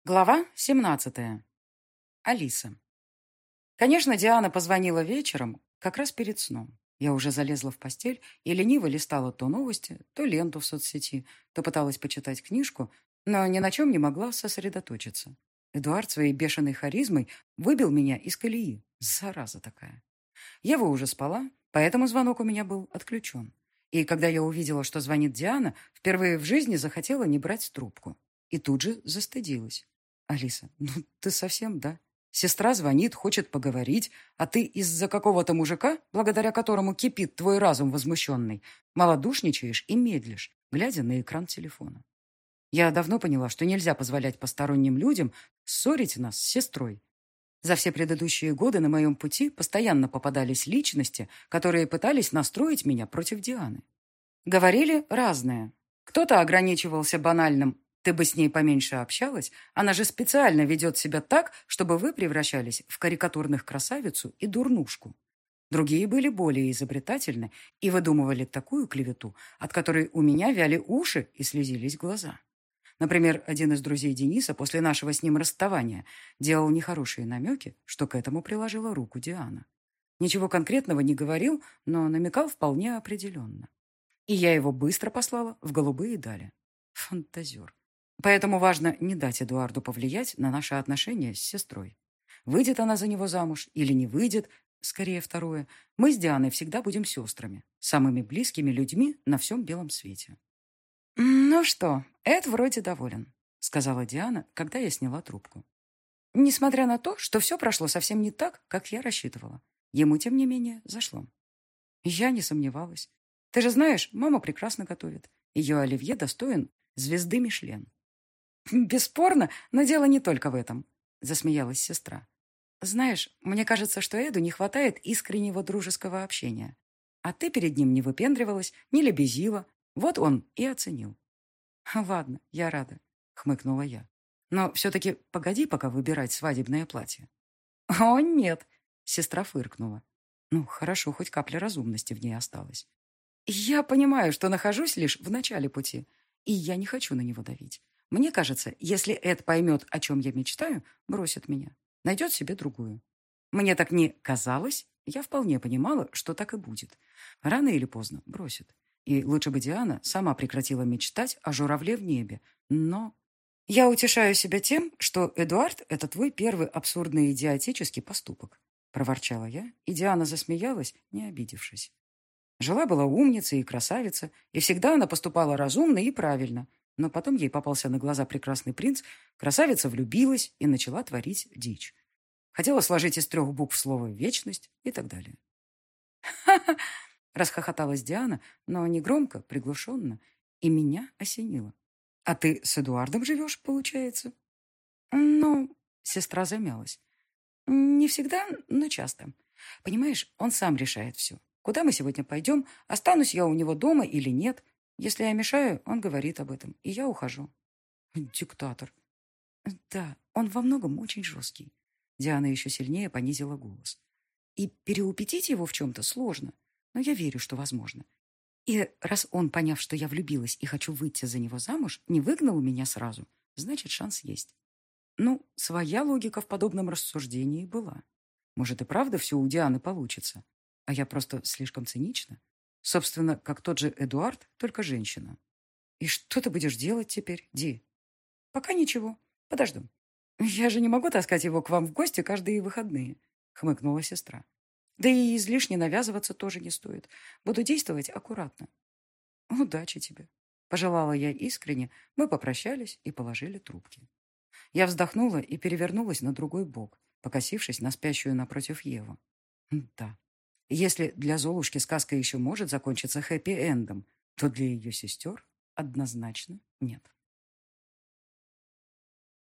Глава 17. Алиса. Конечно, Диана позвонила вечером, как раз перед сном. Я уже залезла в постель и лениво листала то новости, то ленту в соцсети, то пыталась почитать книжку, но ни на чем не могла сосредоточиться. Эдуард своей бешеной харизмой выбил меня из колеи. Зараза такая. Ева уже спала, поэтому звонок у меня был отключен. И когда я увидела, что звонит Диана, впервые в жизни захотела не брать трубку. И тут же застыдилась. «Алиса, ну ты совсем, да? Сестра звонит, хочет поговорить, а ты из-за какого-то мужика, благодаря которому кипит твой разум возмущенный, малодушничаешь и медлишь, глядя на экран телефона. Я давно поняла, что нельзя позволять посторонним людям ссорить нас с сестрой. За все предыдущие годы на моем пути постоянно попадались личности, которые пытались настроить меня против Дианы. Говорили разное. Кто-то ограничивался банальным «ты бы с ней поменьше общалась, она же специально ведет себя так, чтобы вы превращались в карикатурных красавицу и дурнушку». Другие были более изобретательны и выдумывали такую клевету, от которой у меня вяли уши и слезились глаза. Например, один из друзей Дениса после нашего с ним расставания делал нехорошие намеки, что к этому приложила руку Диана. Ничего конкретного не говорил, но намекал вполне определенно. И я его быстро послала в голубые дали. Фантазер. Поэтому важно не дать Эдуарду повлиять на наши отношения с сестрой. Выйдет она за него замуж или не выйдет, скорее второе, мы с Дианой всегда будем сестрами, самыми близкими людьми на всем белом свете. «Ну что, Эд вроде доволен», — сказала Диана, когда я сняла трубку. Несмотря на то, что все прошло совсем не так, как я рассчитывала. Ему, тем не менее, зашло. Я не сомневалась. Ты же знаешь, мама прекрасно готовит. Ее оливье достоин звезды Мишлен. Бесспорно, но дело не только в этом, засмеялась сестра. Знаешь, мне кажется, что Эду не хватает искреннего дружеского общения. А ты перед ним не выпендривалась, не лебезила. Вот он и оценил. Ладно, я рада, хмыкнула я. Но все-таки погоди пока выбирать свадебное платье. О, нет, сестра фыркнула. Ну, хорошо, хоть капля разумности в ней осталась. Я понимаю, что нахожусь лишь в начале пути, и я не хочу на него давить. Мне кажется, если Эд поймет, о чем я мечтаю, бросит меня, найдет себе другую. Мне так не казалось, я вполне понимала, что так и будет. Рано или поздно бросит. И лучше бы Диана сама прекратила мечтать о журавле в небе. Но я утешаю себя тем, что Эдуард — это твой первый абсурдный идиотический поступок, проворчала я, и Диана засмеялась, не обидевшись. Жила-была умница и красавица, и всегда она поступала разумно и правильно. Но потом ей попался на глаза прекрасный принц, красавица влюбилась и начала творить дичь. Хотела сложить из 3 букв слово «вечность» и так далее. «Ха-ха!» — расхохоталась Диана, но не громко, приглушенно, и меня осенило. «А ты с Эдуардом живешь, получается?» «Ну...» — сестра замялась. «Не всегда, но часто. Понимаешь, он сам решает все. Куда мы сегодня пойдем, останусь я у него дома или нет. Если я мешаю, он говорит об этом, и я ухожу». «Диктатор». «Да, он во многом очень жесткий». Диана еще сильнее понизила голос. «И переубедить его в чем-то сложно, но я верю, что возможно. И раз он, поняв, что я влюбилась и хочу выйти за него замуж, не выгнал меня сразу, значит, шанс есть». Ну, своя логика в подобном рассуждении была. Может, и правда все у Дианы получится. А я просто слишком цинична. Собственно, как тот же Эдуард, только женщина. И что ты будешь делать теперь, Ди? Пока ничего. Подожду. Я же не могу таскать его к вам в гости каждые выходные, хмыкнула сестра. Да и излишне навязываться тоже не стоит. Буду действовать аккуратно. Удачи тебе. Пожелала я искренне. Мы попрощались и положили трубки. Я вздохнула и перевернулась на другой бок, покосившись на спящую напротив Еву. Да, если для Золушки сказка еще может закончиться хэппи-эндом, то для ее сестер однозначно нет.